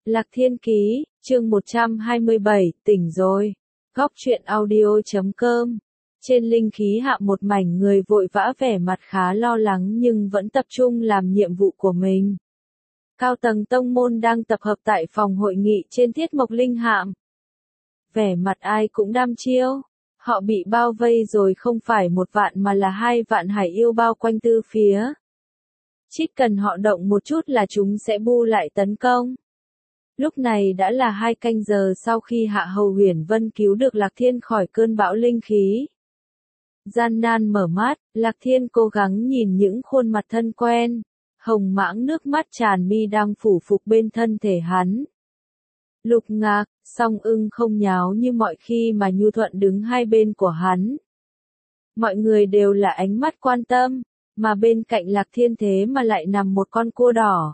Lạc Thiên Ký, chương 127, tỉnh rồi. Góc truyện audio.com. Trên linh khí hạ một mảnh người vội vã vẻ mặt khá lo lắng nhưng vẫn tập trung làm nhiệm vụ của mình. Cao tầng tông môn đang tập hợp tại phòng hội nghị trên Thiết Mộc Linh Hạm. Vẻ mặt ai cũng đăm chiêu. Họ bị bao vây rồi, không phải 1 vạn mà là 2 vạn hải yêu bao quanh tư phía. Chỉ cần họ động một chút là chúng sẽ bu lại tấn công. Lúc này đã là 2 canh giờ sau khi Hạ Hầu Huyền Vân cứu được Lạc Thiên khỏi cơn bão linh khí. Gian nan mở mắt, Lạc Thiên cố gắng nhìn những khuôn mặt thân quen. Hồng Mãng nước mắt tràn mi đang phủ phục bên thân thể hắn. Lục Ngạc, Song Ưng không nháo như mọi khi mà nhu thuận đứng hai bên của hắn. Mọi người đều là ánh mắt quan tâm, mà bên cạnh Lạc Thiên thế mà lại nằm một con cua đỏ.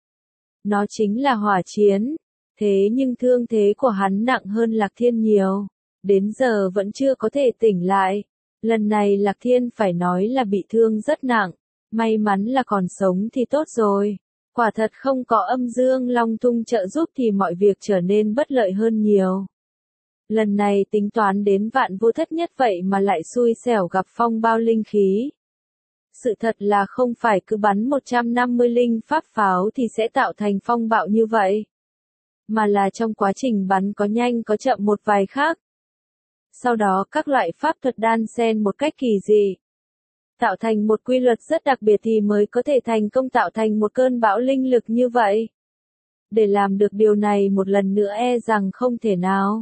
Nó chính là Hỏa Chiến, thế nhưng thương thế của hắn nặng hơn Lạc Thiên nhiều, đến giờ vẫn chưa có thể tỉnh lại. Lần này Lạc Thiên phải nói là bị thương rất nặng, may mắn là còn sống thì tốt rồi. Quả thật không có Âm Dương Long Thung trợ giúp thì mọi việc trở nên bất lợi hơn nhiều. Lần này tính toán đến vạn vô thất nhất vậy mà lại xui xẻo gặp phong bao linh khí. Sự thật là không phải cứ bắn 150 linh pháp pháo thì sẽ tạo thành phong bạo như vậy. Mà là trong quá trình bắn có nhanh có chậm một vài khác. Sau đó các loại pháp thuật đan xen một cách kỳ dị. Tạo thành một quy luật rất đặc biệt thì mới có thể thành công tạo thành một cơn bão linh lực như vậy. Để làm được điều này một lần nữa e rằng không thể nào.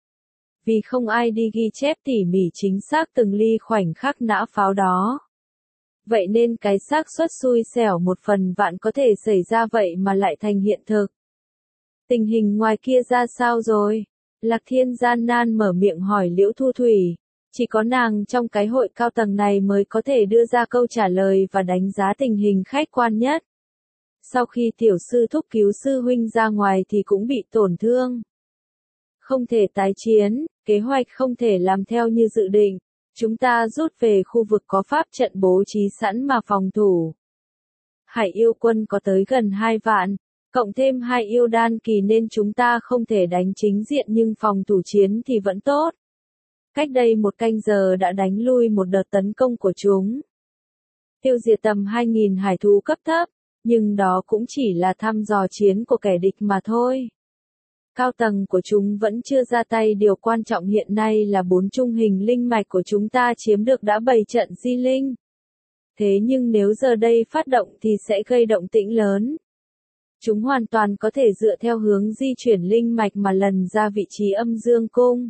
Vì không ai đi ghi chép tỉ mỉ chính xác từng ly khoảnh khắc nã pháo đó. Vậy nên cái xác suất xui xẻo 1 phần vạn có thể xảy ra vậy mà lại thành hiện thực. Tình hình ngoài kia ra sao rồi? Lạc Thiên gian nan mở miệng hỏi Liễu Thu Thủy. Chỉ có nàng trong cái hội cao tầng này mới có thể đưa ra câu trả lời và đánh giá tình hình khách quan nhất. Sau khi tiểu sư thúc cứu sư huynh ra ngoài thì cũng bị tổn thương. Không thể tái chiến, kế hoạch không thể làm theo như dự định. Chúng ta rút về khu vực có pháp trận bố trí sẵn mà phòng thủ. Hải yêu quân có tới gần 2 vạn, cộng thêm 2 yêu đan kỳ nên chúng ta không thể đánh chính diện nhưng phòng thủ chiến thì vẫn tốt. Cách đây 1 canh giờ đã đánh lui một đợt tấn công của chúng. Tiêu diệt tầm 2.000 hải thú cấp thấp, nhưng đó cũng chỉ là thăm dò chiến của kẻ địch mà thôi. Cao tầng của chúng vẫn chưa ra tay, điều quan trọng hiện nay là 4 trung hình linh mạch của chúng ta chiếm được đã bày trận di linh. Thế nhưng nếu giờ đây phát động thì sẽ gây động tĩnh lớn. Chúng hoàn toàn có thể dựa theo hướng di chuyển linh mạch mà lần ra vị trí Âm Dương Cung.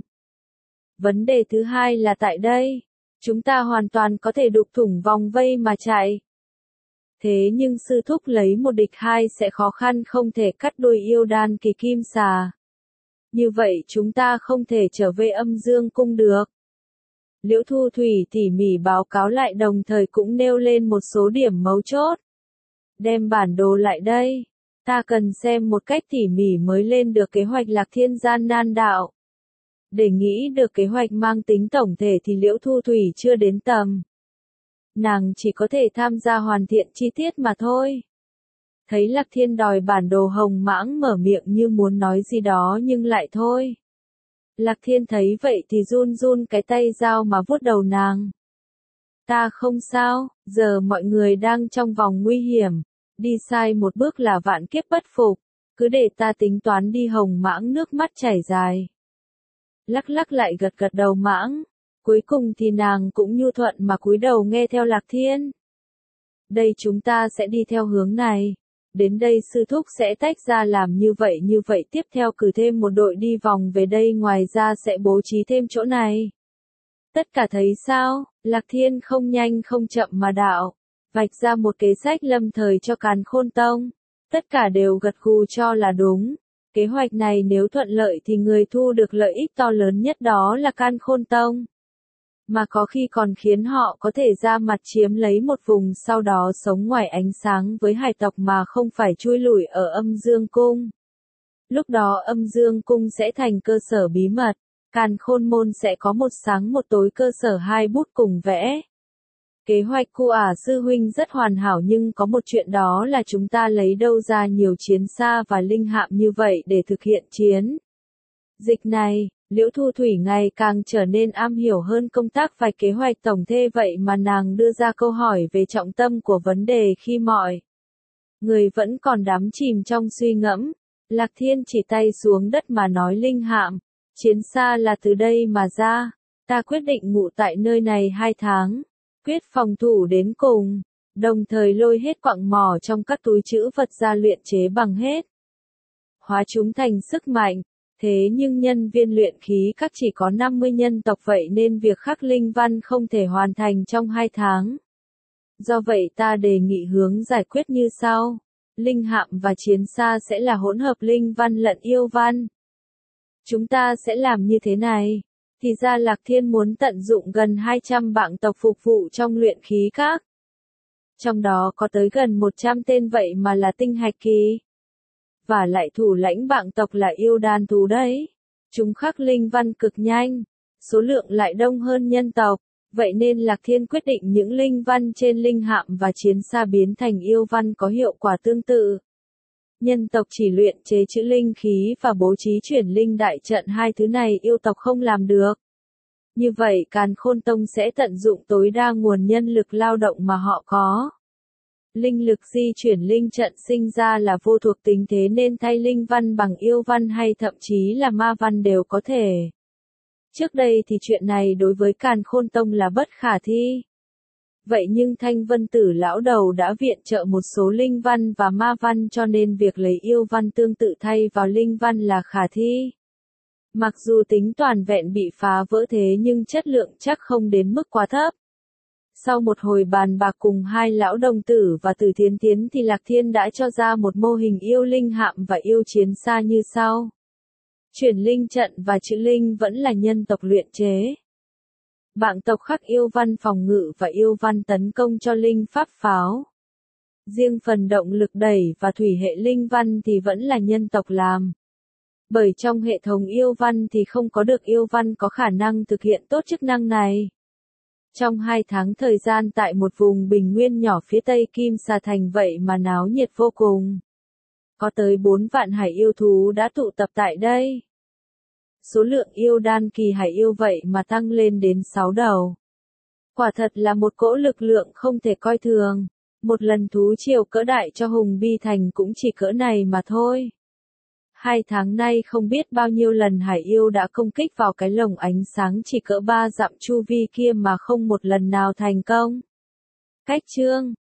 Vấn đề thứ hai là tại đây, chúng ta hoàn toàn có thể đục thủng vòng vây mà chạy. Thế nhưng sư thúc lấy 1 địch 2 sẽ khó khăn, không thể cắt đuôi yêu đan kỳ kim xà. Như vậy chúng ta không thể trở về Âm Dương Cung được. Liễu Thu Thủy tỉ mỉ báo cáo lại, đồng thời cũng nêu lên một số điểm mấu chốt. Đem bản đồ lại đây. Ta cần xem một cách tỉ mỉ mới lên được kế hoạch Lạc Thiên gian nan đạo. Để nghĩ được kế hoạch mang tính tổng thể thì Liễu Thu Thủy chưa đến tầm. Nàng chỉ có thể tham gia hoàn thiện chi tiết mà thôi. Thấy Lạc Thiên đòi bản đồ, Hồng Mãng mở miệng như muốn nói gì đó nhưng lại thôi. Lạc Thiên thấy vậy thì run run cái tay dao mà vuốt đầu nàng. Ta không sao, giờ mọi người đang trong vòng nguy hiểm. Đi sai một bước là vạn kiếp bất phục. Cứ để ta tính toán đi. Hồng Mãng nước mắt chảy dài. Lắc lắc lại gật gật đầu Mãng. Cuối cùng thì nàng cũng nhu thuận mà cúi đầu nghe theo Lạc Thiên. Đây chúng ta sẽ đi theo hướng này. Đến đây sư thúc sẽ tách ra làm như vậy tiếp theo cử thêm một đội đi vòng về đây, ngoài ra sẽ bố trí thêm chỗ này. Tất cả thấy sao? Lạc Thiên không nhanh không chậm mà đạo. Vạch ra một kế sách lâm thời cho Càn Khôn Tông. Tất cả đều gật gù cho là đúng. Kế hoạch này nếu thuận lợi thì người thu được lợi ích to lớn nhất đó là Càn Khôn Tông. Mà có khi còn khiến họ có thể ra mặt chiếm lấy một vùng, sau đó sống ngoài ánh sáng với hải tộc mà không phải chui lủi ở Âm Dương Cung. Lúc đó Âm Dương Cung sẽ thành cơ sở bí mật, Càn Khôn Môn sẽ có một sáng một tối cơ sở 2 bút cùng vẽ. Kế hoạch của sư huynh rất hoàn hảo nhưng có một chuyện đó là chúng ta lấy đâu ra nhiều chiến xa và linh hạm như vậy để thực hiện chiến dịch này. Liễu Thu Thủy ngày càng trở nên am hiểu hơn công tác vạch kế hoạch tổng thể vậy mà nàng đưa ra câu hỏi về trọng tâm của vấn đề khi mọi người vẫn còn đắm chìm trong suy ngẫm. Lạc Thiên chỉ tay xuống đất mà nói linh hạm, chiến xa là từ đây mà ra. Ta quyết định ngụ tại nơi này 2 tháng, quyết phòng thủ đến cùng, đồng thời lôi hết quặng mỏ trong các túi trữ vật ra luyện chế bằng hết. Hóa chúng thành sức mạnh. Thế nhưng nhân viên luyện khí các chỉ có 50 nhân tộc vậy nên việc khắc linh văn không thể hoàn thành trong 2 tháng. Do vậy ta đề nghị hướng giải quyết như sau. Linh hạm và chiến xa sẽ là hỗn hợp linh văn lẫn yêu văn. Chúng ta sẽ làm như thế này. Thì ra Lạc Thiên muốn tận dụng gần 200 bạn tộc phục vụ trong luyện khí các. Trong đó có tới gần 100 tên vậy mà là tinh hạch kỳ. Và lại thủ lãnh bạn tộc là yêu đan thú đấy. Chúng khắc linh văn cực nhanh, số lượng lại đông hơn nhân tộc. Vậy nên Lạc Thiên quyết định những linh văn trên linh hạm và chiến xa biến thành yêu văn có hiệu quả tương tự. Nhân tộc chỉ luyện chế chữ linh khí và bố trí chuyển linh đại trận, hai thứ này yêu tộc không làm được. Như vậy Càn Khôn Tông sẽ tận dụng tối đa nguồn nhân lực lao động mà họ có. Linh lực di chuyển linh trận sinh ra là vô thuộc tính, thế nên thay linh văn bằng yêu văn hay thậm chí là ma văn đều có thể. Trước đây thì chuyện này đối với Càn Khôn Tông là bất khả thi. Vậy nhưng Thanh Vân Tử lão đầu đã viện trợ một số linh văn và ma văn cho nên việc lấy yêu văn tương tự thay vào linh văn là khả thi. Mặc dù tính toàn vẹn bị phá vỡ thế nhưng chất lượng chắc không đến mức quá thấp. Sau một hồi bàn bạc cùng hai lão đồng tử và Từ Thiến Thiến thì Lạc Thiên đã cho ra một mô hình yêu linh hạm và yêu chiến xa như sau. Chuyển linh trận và chữ linh vẫn là nhân tộc luyện chế. Bạn tộc khắc yêu văn phòng ngự và yêu văn tấn công cho linh pháp pháo. Riêng phần động lực đẩy và thủy hệ linh văn thì vẫn là nhân tộc làm. Bởi trong hệ thống yêu văn thì không có được yêu văn có khả năng thực hiện tốt chức năng này. Trong 2 tháng thời gian tại một vùng bình nguyên nhỏ phía tây Kim Sa Thành vậy mà náo nhiệt vô cùng. Có tới 4 vạn hải yêu thú đã tụ tập tại đây. Số lượng yêu đan kỳ hải yêu vậy mà tăng lên đến 6 đầu. Quả thật là một cỗ lực lượng không thể coi thường. Một lần thú triều cỡ đại cho Hùng Bi Thành cũng chỉ cỡ này mà thôi. 2 tháng nay không biết bao nhiêu lần hải yêu đã công kích vào cái lồng ánh sáng chỉ cỡ 3 dặm chu vi kia mà không một lần nào thành công. Cách chương